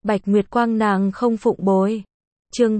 Bạch Nguyệt Quang nàng không phụng bồi. Chương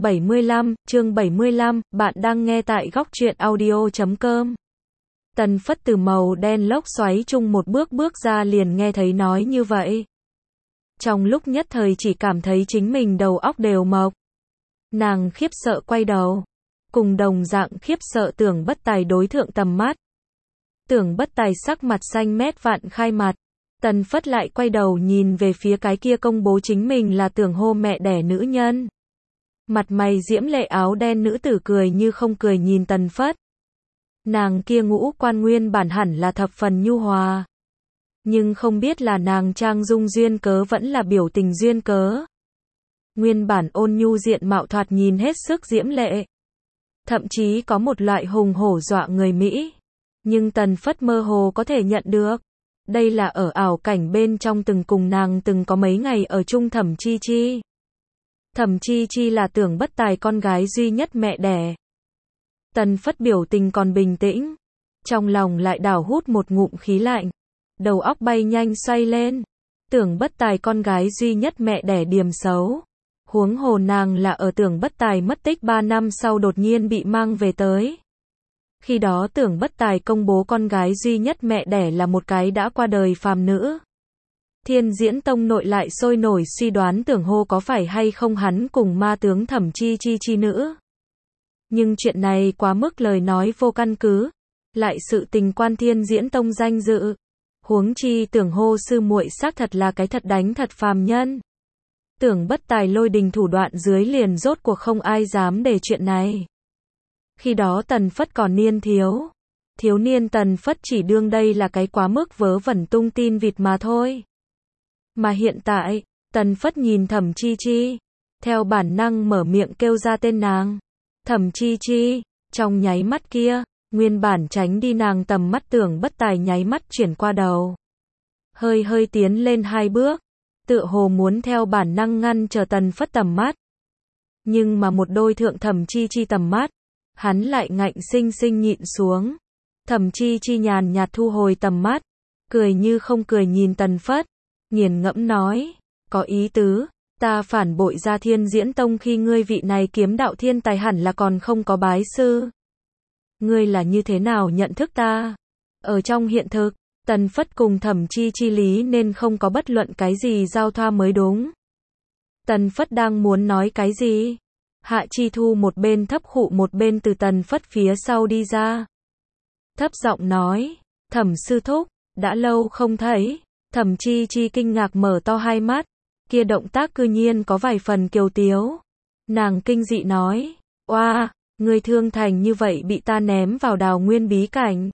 75, bạn đang nghe tại góc truyện audio.com. Tần Phất từ màu đen lốc xoáy chung một bước ra liền nghe thấy nói như vậy. Trong lúc nhất thời chỉ cảm thấy chính mình đầu óc đều mộc. Nàng khiếp sợ quay đầu. Cùng đồng dạng khiếp sợ Tưởng Bất Tài đối thượng tầm mắt. Tưởng Bất Tài sắc mặt xanh mét vạn khai mặt. Tần Phất lại quay đầu nhìn về phía cái kia công bố chính mình là Tưởng Hô mẹ đẻ nữ nhân. Mặt mày diễm lệ áo đen nữ tử cười như không cười nhìn Tần Phất. Nàng kia ngũ quan nguyên bản hẳn là thập phần nhu hòa. Nhưng không biết là nàng trang dung duyên cớ vẫn là biểu tình duyên cớ. Nguyên bản ôn nhu diện mạo thoạt nhìn hết sức diễm lệ. Thậm chí có một loại hùng hổ dọa người Mỹ. Nhưng Tần Phất mơ hồ có thể nhận được. Đây là ở ảo cảnh bên trong từng cùng nàng từng có mấy ngày ở chung Thẩm Chi Chi. Thẩm Chi Chi là Tưởng Bất Tài con gái duy nhất mẹ đẻ. Tần Phất biểu tình còn bình tĩnh. Trong lòng lại đảo hút một ngụm khí lạnh. Đầu óc bay nhanh xoay lên. Tưởng Bất Tài con gái duy nhất mẹ đẻ điểm xấu. Huống hồ nàng là ở Tưởng Bất Tài mất tích 3 năm sau đột nhiên bị mang về tới. Khi đó Tưởng Bất Tài công bố con gái duy nhất mẹ đẻ là một cái đã qua đời phàm nữ. Thiên Diễn Tông nội lại sôi nổi suy đoán Tưởng Hô có phải hay không hắn cùng ma tướng Thẩm Chi Chi chi nữ. Nhưng chuyện này quá mức lời nói vô căn cứ, lại sự tình quan Thiên Diễn Tông danh dự. Huống chi Tưởng Hô sư muội xác thật là cái thật đánh thật phàm nhân. Tưởng Bất Tài lôi đình thủ đoạn dưới liền rốt cuộc không ai dám để chuyện này. Khi đó Tần Phất còn niên thiếu. Thiếu niên Tần Phất chỉ đương đây là cái quá mức vớ vẩn tung tin vịt mà thôi. Mà hiện tại, Tần Phất nhìn Thẩm Chi Chi. Theo bản năng mở miệng kêu ra tên nàng. Thẩm Chi Chi, trong nháy mắt kia, nguyên bản tránh đi nàng tầm mắt Tưởng Bất Tài nháy mắt chuyển qua đầu. Hơi tiến lên 2 bước. Tựa hồ muốn theo bản năng ngăn chờ Tần Phất tầm mắt. Nhưng mà một đôi thượng Thẩm Chi Chi tầm mắt. Hắn lại ngạnh sinh sinh nhịn xuống. Thẩm Chi Chi nhàn nhạt thu hồi tầm mắt. Cười như không cười nhìn Tần Phất. Nghiền ngẫm nói. Có ý tứ. Ta phản bội ra Thiên Diễn Tông khi ngươi vị này kiếm đạo thiên tài hẳn là còn không có bái sư. Ngươi là như thế nào nhận thức ta? Ở trong hiện thực, Tần Phất cùng Thẩm Chi Chi lý nên không có bất luận cái gì giao thoa mới đúng. Tần Phất đang muốn nói cái gì? Hạ Chi Thu một bên thấp khụ một bên từ Tần Phất phía sau đi ra. Thấp giọng nói, Thẩm sư thúc, đã lâu không thấy. Thẩm Chi Chi kinh ngạc mở to hai mắt, kia động tác cư nhiên có vài phần kiều tiếu. Nàng kinh dị nói, oa, ngươi thương thành như vậy bị ta ném vào đào nguyên bí cảnh.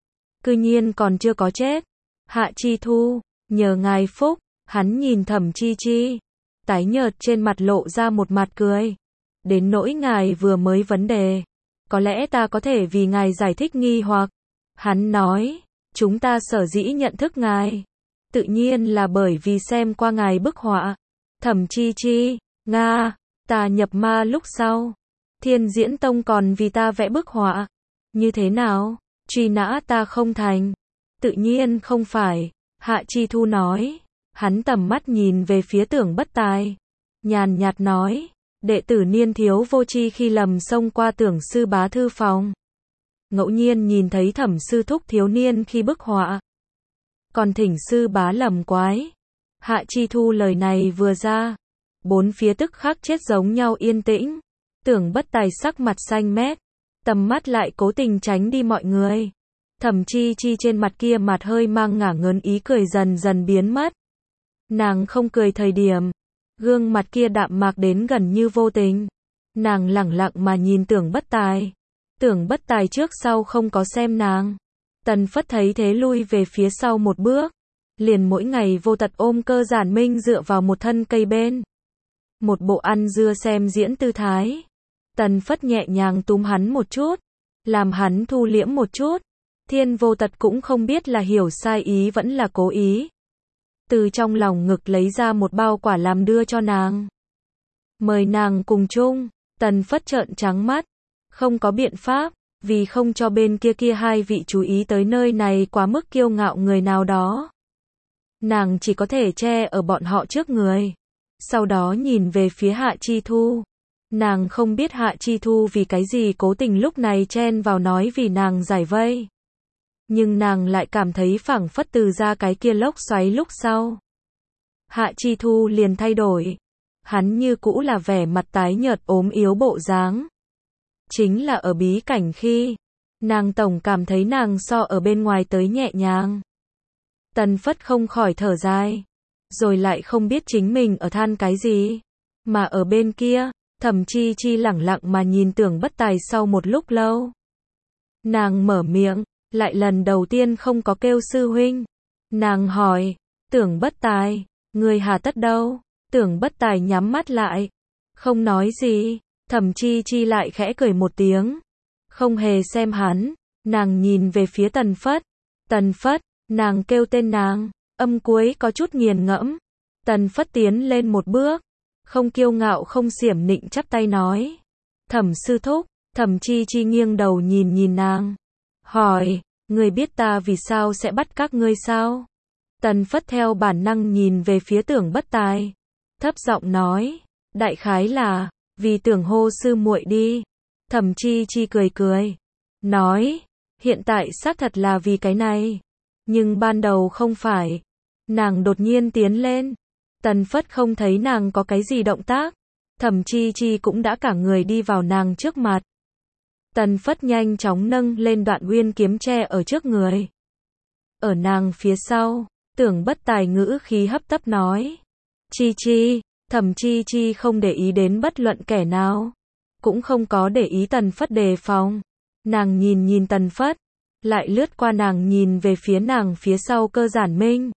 Cư nhiên còn chưa có chết. Hạ Chi Thu, nhờ ngài phúc, hắn nhìn Thẩm Chi Chi. Tái nhợt trên mặt lộ ra một mặt cười. Đến nỗi ngài vừa mới vấn đề. Có lẽ ta có thể vì ngài giải thích nghi hoặc. Hắn nói, chúng ta sở dĩ nhận thức ngài. Tự nhiên là bởi vì xem qua ngài bức họa. Thẩm Chi Chi, Nga, ta nhập ma lúc sau. Thiên Diễn Tông còn vì ta vẽ bức họa. Như thế nào? Truy nã ta không thành. Tự nhiên không phải. Hạ Chi Thu nói. Hắn tầm mắt nhìn về phía Tưởng Bất Tài. Nhàn nhạt nói. Đệ tử niên thiếu vô tri khi lầm xông qua Tưởng sư bá thư phòng. Ngẫu nhiên nhìn thấy Thẩm sư thúc thiếu niên khi bức họa. Còn thỉnh sư bá lầm quái. Hạ Chi Thu lời này vừa ra. Bốn phía tức khắc chết giống nhau yên tĩnh. Tưởng Bất Tài sắc mặt xanh mét. Tầm mắt lại cố tình tránh đi mọi người. Thẩm Chi Chi trên mặt kia mặt hơi mang ngả ngớn ý cười dần dần biến mất. Nàng không cười thời điểm. Gương mặt kia đạm mạc đến gần như vô tình. Nàng lẳng lặng mà nhìn Tưởng Bất Tài. Tưởng Bất Tài trước sau không có xem nàng. Tần Phất thấy thế lui về phía sau một bước. Liền mỗi ngày vô tật ôm Cơ Giản Minh dựa vào một thân cây bên. Một bộ ăn dưa xem diễn tư thái. Tần Phất nhẹ nhàng túm hắn một chút. Làm hắn thu liễm một chút. Thiên Vô Tật cũng không biết là hiểu sai ý vẫn là cố ý. Từ trong lòng ngực lấy ra một bao quả làm đưa cho nàng. Mời nàng cùng chung. Tần Phất trợn trắng mắt. Không có biện pháp. Vì không cho bên kia hai vị chú ý tới nơi này quá mức kiêu ngạo người nào đó. Nàng chỉ có thể che ở bọn họ trước người. sau đó nhìn về phía Hạ Chi Thu. Nàng không biết Hạ Chi Thu vì cái gì cố tình lúc này chen vào nói vì nàng giải vây. Nhưng nàng lại cảm thấy phảng phất từ ra cái kia lốc xoáy lúc sau. Hạ Chi Thu liền thay đổi. Hắn như cũ là vẻ mặt tái nhợt ốm yếu bộ dáng. Chính là ở bí cảnh khi, nàng tổng cảm thấy nàng so ở bên ngoài tới nhẹ nhàng. Tần Phất không khỏi thở dài. Rồi lại không biết chính mình ở than cái gì. Mà ở bên kia, Thẩm Chi Chi lẳng lặng mà nhìn Tưởng Bất Tài sau một lúc lâu. Nàng mở miệng, lại lần đầu tiên không có kêu sư huynh. Nàng hỏi, Tưởng Bất Tài, người hà tất đâu? Tưởng Bất Tài nhắm mắt lại, không nói gì. Thẩm Chi Chi lại khẽ cười một tiếng, không hề xem hắn. Nàng nhìn về phía Tần Phất. Tần Phất, nàng kêu tên nàng, âm cuối có chút nghiền ngẫm. Tần Phất tiến lên một bước, không kiêu ngạo không xiểm nịnh chắp tay nói, Thẩm sư thúc. Thẩm Chi Chi nghiêng đầu nhìn nàng, hỏi, người biết ta vì sao sẽ bắt các ngươi sao? Tần Phất theo bản năng nhìn về phía Tưởng Bất Tài, thấp giọng nói, đại khái là vì Tưởng hô sư muội đi. Thẩm Chi Chi cười cười, nói, hiện tại xác thật là vì cái này, nhưng ban đầu không phải. Nàng đột nhiên tiến lên, Tần Phất không thấy nàng có cái gì động tác, Thẩm Chi Chi cũng đã cả người đi vào nàng trước mặt. Tần Phất nhanh chóng nâng lên đoạn uyên kiếm che ở trước người. Ở nàng phía sau, Tưởng Bất Tài ngữ khí hấp tấp nói, Chi Chi. Thẩm Chi Chi không để ý đến bất luận kẻ nào, cũng không có để ý Tần Phất đề phòng. Nàng nhìn Tần Phất, lại lướt qua nàng nhìn về phía nàng phía sau Cơ Giản Minh.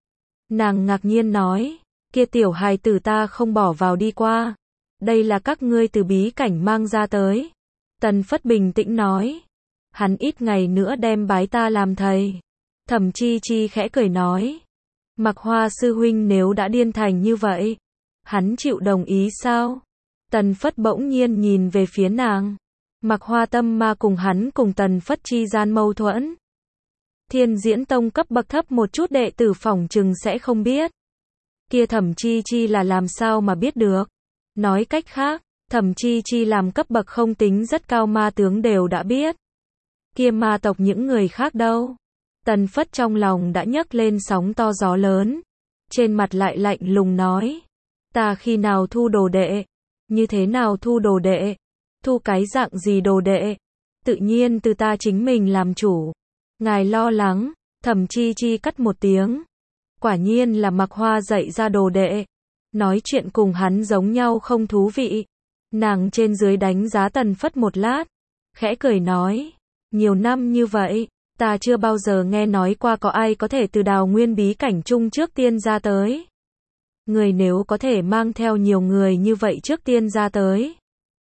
Nàng ngạc nhiên nói, kia tiểu hài tử ta không bỏ vào đi qua, đây là các ngươi từ bí cảnh mang ra tới. Tần Phất bình tĩnh nói, hắn ít ngày nữa đem bái ta làm thầy. Thẩm Chi Chi khẽ cười nói, Mặc Hoa sư huynh nếu đã điên thành như vậy, hắn chịu đồng ý sao? Tần Phất bỗng nhiên nhìn về phía nàng. Mặc Hoa tâm ma cùng hắn cùng Tần Phất chi gian mâu thuẫn. Thiên Diễn Tông cấp bậc thấp một chút đệ tử phỏng chừng sẽ không biết. Kia Thẩm Chi Chi là làm sao mà biết được? Nói cách khác, Thẩm Chi Chi làm cấp bậc không tính rất cao ma tướng đều đã biết. Kia ma tộc những người khác đâu? Tần Phất trong lòng đã nhấc lên sóng to gió lớn. Trên mặt lại lạnh lùng nói, ta khi nào thu đồ đệ? Như thế nào thu đồ đệ? Thu cái dạng gì đồ đệ? Tự nhiên từ ta chính mình làm chủ. Ngài lo lắng. Thẩm Chi Chi cắt một tiếng. Quả nhiên là Mặc Hoa dạy ra đồ đệ. Nói chuyện cùng hắn giống nhau không thú vị. Nàng trên dưới đánh giá Tần Phất một lát, khẽ cười nói, nhiều năm như vậy, ta chưa bao giờ nghe nói qua có ai có thể từ Đào Nguyên bí cảnh chung trước tiên ra tới. Người nếu có thể mang theo nhiều người như vậy trước tiên ra tới,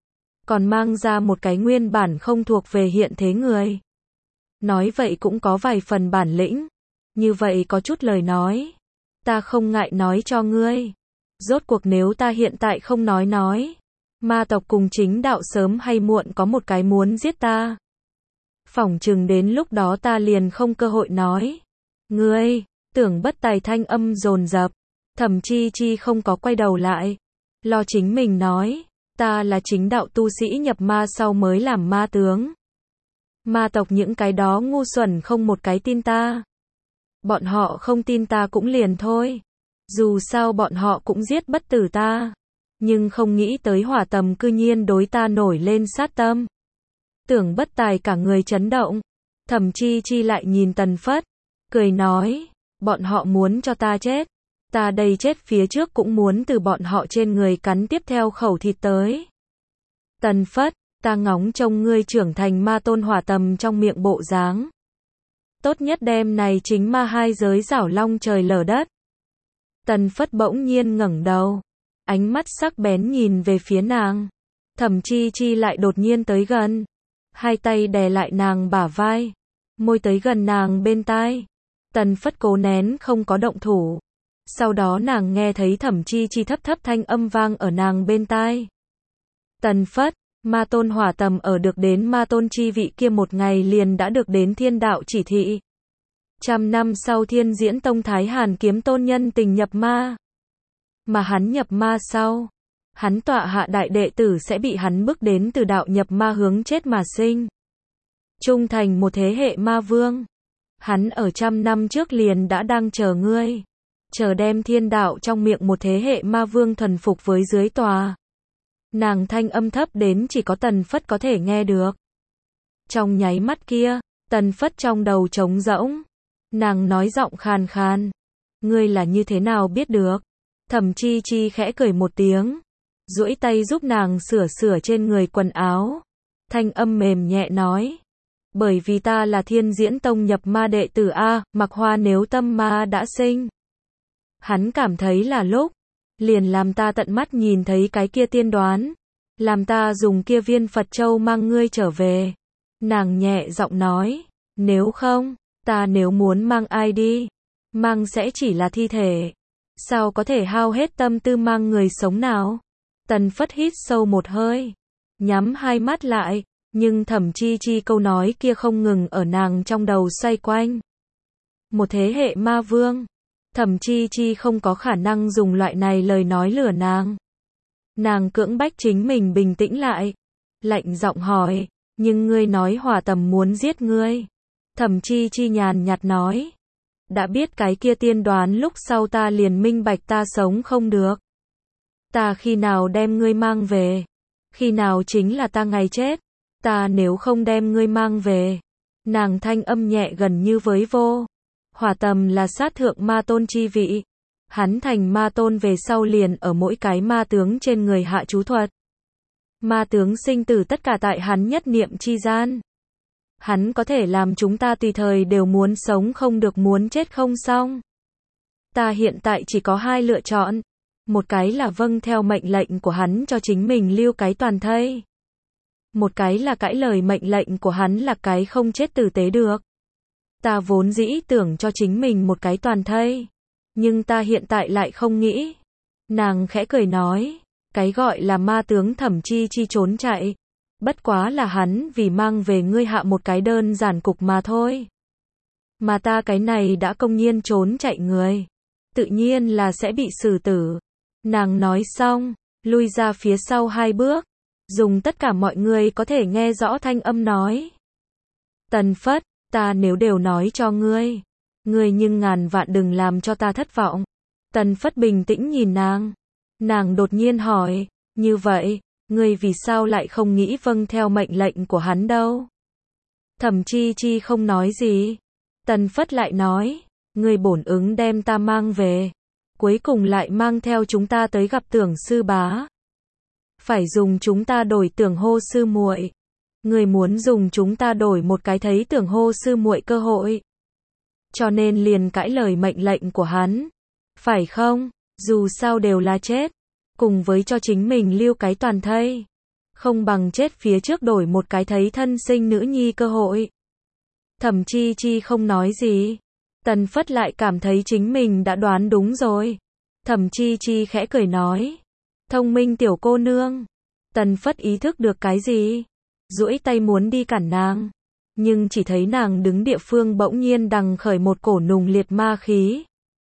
còn mang ra một cái nguyên bản không thuộc về hiện thế người, nói vậy cũng có vài phần bản lĩnh. Như vậy có chút lời nói, ta không ngại nói cho ngươi. Rốt cuộc nếu ta hiện tại không nói, ma tộc cùng chính đạo sớm hay muộn có một cái muốn giết ta. Phỏng chừng đến lúc đó ta liền không cơ hội nói. Ngươi, Tưởng Bất Tài thanh âm dồn dập. Thẩm Chi Chi không có quay đầu lại, lo chính mình nói, ta là chính đạo tu sĩ nhập ma sau mới làm ma tướng. Ma tộc những cái đó ngu xuẩn không một cái tin ta. Bọn họ không tin ta cũng liền thôi. Dù sao bọn họ cũng giết bất tử ta. Nhưng không nghĩ tới Hỏa Tầm cư nhiên đối ta nổi lên sát tâm. Tưởng Bất Tài cả người chấn động. Thẩm Chi Chi lại nhìn Tần Phất, cười nói, bọn họ muốn cho ta chết. Ta đây chết phía trước cũng muốn từ bọn họ trên người cắn tiếp theo khẩu thịt tới. Tần Phất, ta ngóng trông ngươi trưởng thành ma tôn Hỏa Tầm trong miệng bộ dáng. Tốt nhất đem này chính ma hai giới giảo long trời lở đất. Tần Phất bỗng nhiên ngẩng đầu, ánh mắt sắc bén nhìn về phía nàng. Thẩm Chi Chi lại đột nhiên tới gần, hai tay đè lại nàng bả vai, môi tới gần nàng bên tai. Tần Phất cố nén không có động thủ. Sau đó nàng nghe thấy Thẩm Chi Chi thấp thấp thanh âm vang ở nàng bên tai. Tần Phất, ma tôn Hỏa Tầm ở được đến ma tôn chi vị kia một ngày liền đã được đến thiên đạo chỉ thị. 100 năm sau Thiên Diễn Tông Thái Hàn kiếm tôn nhân tình nhập ma. mà hắn nhập ma sau, hắn tọa hạ đại đệ tử sẽ bị hắn bức đến từ đạo nhập ma hướng chết mà sinh. Trung thành một thế hệ ma vương. Hắn ở 100 năm trước liền đã đang chờ ngươi. Chờ đem thiên đạo trong miệng một thế hệ ma vương thuần phục với dưới tòa. Nàng thanh âm thấp đến chỉ có Tần Phất có thể nghe được. Trong nháy mắt kia, Tần Phất trong đầu trống rỗng. Nàng nói giọng khàn khàn. Ngươi là như thế nào biết được? Thẩm Chi Chi khẽ cười một tiếng. Duỗi tay giúp nàng sửa trên người quần áo. Thanh âm mềm nhẹ nói. Bởi vì ta là Thiên Diễn Tông nhập ma đệ tử A, Mặc Hoa nếu tâm ma đã sinh. Hắn cảm thấy là lúc. Liền làm ta tận mắt nhìn thấy cái kia tiên đoán. Làm ta dùng kia viên Phật Châu mang ngươi trở về. Nàng nhẹ giọng nói. Nếu không, ta nếu muốn mang ai đi, mang sẽ chỉ là thi thể. Sao có thể hao hết tâm tư mang người sống nào? Tần Phất hít sâu một hơi. Nhắm hai mắt lại. Nhưng Thẩm Chi Chi câu nói kia không ngừng ở nàng trong đầu xoay quanh. Một thế hệ ma vương. Thẩm Chi Chi không có khả năng dùng loại này lời nói lừa nàng. Nàng cưỡng bách chính mình bình tĩnh lại. Lạnh giọng hỏi, nhưng ngươi nói Hỏa Tầm muốn giết ngươi. Thẩm Chi Chi nhàn nhạt nói. Đã biết cái kia tiên đoán lúc sau ta liền minh bạch ta sống không được. Ta khi nào đem ngươi mang về? Khi nào chính là ta ngày chết? Ta nếu không đem ngươi mang về. Nàng thanh âm nhẹ gần như với vô. Hỏa Tầm là sát thượng ma tôn chi vị. Hắn thành ma tôn về sau liền ở mỗi cái ma tướng trên người hạ chú thuật. Ma tướng sinh tử tất cả tại hắn nhất niệm chi gian. Hắn có thể làm chúng ta tùy thời đều muốn sống không được muốn chết không xong. Ta hiện tại chỉ có hai lựa chọn. Một cái là vâng theo mệnh lệnh của hắn cho chính mình lưu cái toàn thây. Một cái là cãi lời mệnh lệnh của hắn là cái không chết tử tế được. Ta vốn dĩ tưởng cho chính mình một cái toàn thây. Nhưng ta hiện tại lại không nghĩ. Nàng khẽ cười nói. Cái gọi là ma tướng Thẩm Chi Chi trốn chạy. Bất quá là hắn vì mang về ngươi hạ một cái đơn giản cục mà thôi. Mà ta cái này đã công nhiên trốn chạy người. Tự nhiên là sẽ bị xử tử. Nàng nói xong, lui ra phía sau hai bước. Dùng tất cả mọi người có thể nghe rõ thanh âm nói. Tần Phất, ta nếu đều nói cho ngươi. Ngươi nhưng ngàn vạn đừng làm cho ta thất vọng. Tần Phất bình tĩnh nhìn nàng. Nàng đột nhiên hỏi, như vậy, ngươi vì sao lại không nghĩ vâng theo mệnh lệnh của hắn đâu? Thẩm Chi Chi không nói gì. Tần Phất lại nói, ngươi bổn ứng đem ta mang về. Cuối cùng lại mang theo chúng ta tới gặp Tưởng sư bá. Phải dùng chúng ta đổi Tưởng hô sư muội. Ngươi muốn dùng chúng ta đổi một cái thấy Tưởng hô sư muội cơ hội. Cho nên liền cãi lời mệnh lệnh của hắn. Phải không? Dù sao đều là chết. Cùng với cho chính mình lưu cái toàn thây. Không bằng chết phía trước đổi một cái thấy thân sinh nữ nhi cơ hội. Thẩm Chi Chi không nói gì. Tần Phất lại cảm thấy chính mình đã đoán đúng rồi. Thẩm Chi Chi khẽ cười nói. Thông minh tiểu cô nương. Tần Phất ý thức được cái gì? Duỗi tay muốn đi cản nàng. Nhưng chỉ thấy nàng đứng địa phương bỗng nhiên đằng khởi một cổ nùng liệt ma khí.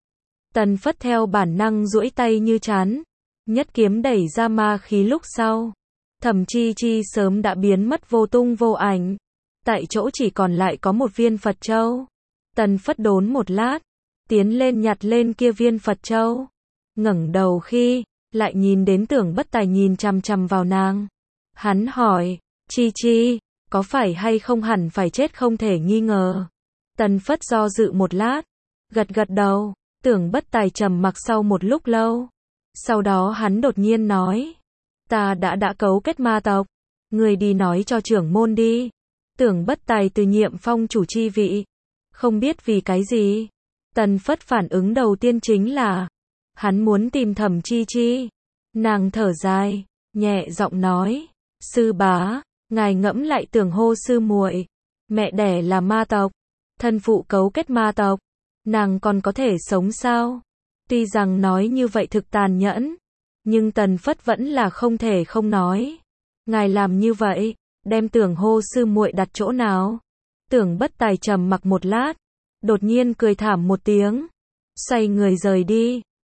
Tần Phất theo bản năng duỗi tay như chán. Nhất kiếm đẩy ra ma khí lúc sau. Thẩm Chi Chi sớm đã biến mất vô tung vô ảnh. Tại chỗ chỉ còn lại có một viên Phật Châu. Tần Phất đốn một lát. Tiến lên nhặt lên kia viên Phật Châu. Ngẩng đầu khi, lại nhìn đến Tưởng Bất Tài nhìn chằm chằm vào nàng. Hắn hỏi, Chi Chi, có phải hay không hẳn phải chết không thể nghi ngờ. Tần Phất do dự một lát. Gật gật đầu, Tưởng Bất Tài trầm mặc sau một lúc lâu. Sau đó hắn đột nhiên nói. Ta đã cấu kết ma tộc. Người đi nói cho trưởng môn đi. Tưởng Bất Tài từ nhiệm phong chủ chi vị. Không biết vì cái gì. Tần Phất phản ứng đầu tiên chính là. Hắn muốn tìm Thẩm Chi Chi. Nàng thở dài. Nhẹ giọng nói. Sư bá. Ngài ngẫm lại Tưởng hô sư muội. Mẹ đẻ là ma tộc. Thân phụ cấu kết ma tộc. Nàng còn có thể sống sao? Tuy rằng nói như vậy thực tàn nhẫn. Nhưng Tần Phất vẫn là không thể không nói. Ngài làm như vậy. Đem Tưởng hô sư muội đặt chỗ nào? Tưởng Bất Tài trầm mặc một lát. Đột nhiên cười thảm một tiếng. Xoay người rời đi.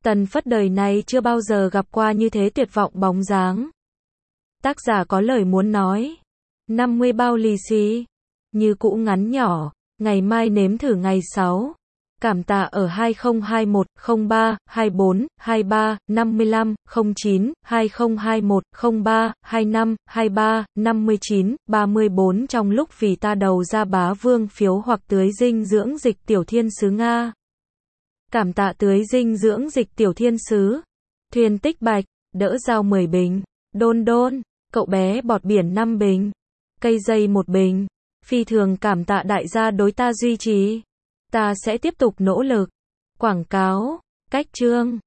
Tần Phất đời này chưa bao giờ gặp qua như thế tuyệt vọng bóng dáng. Tác giả có lời muốn nói. 50 bao lì xì. Như cũ ngắn nhỏ. Ngày mai nếm thử ngày 6. Cảm tạ ở 2021 03 24 23 55 09 2021 03 25 23 59 34 trong lúc vì ta đầu ra bá vương phiếu hoặc tưới dinh dưỡng dịch tiểu thiên sứ Nga. Cảm tạ tưới dinh dưỡng dịch tiểu thiên sứ. Thuyền Tích Bạch, đỡ dao 10 bình. Đôn đôn, cậu bé bọt biển 5 bình. Cây dây 1 bình. Phi thường cảm tạ đại gia đối ta duy trì. Ta sẽ tiếp tục nỗ lực. Quảng cáo, cách chương.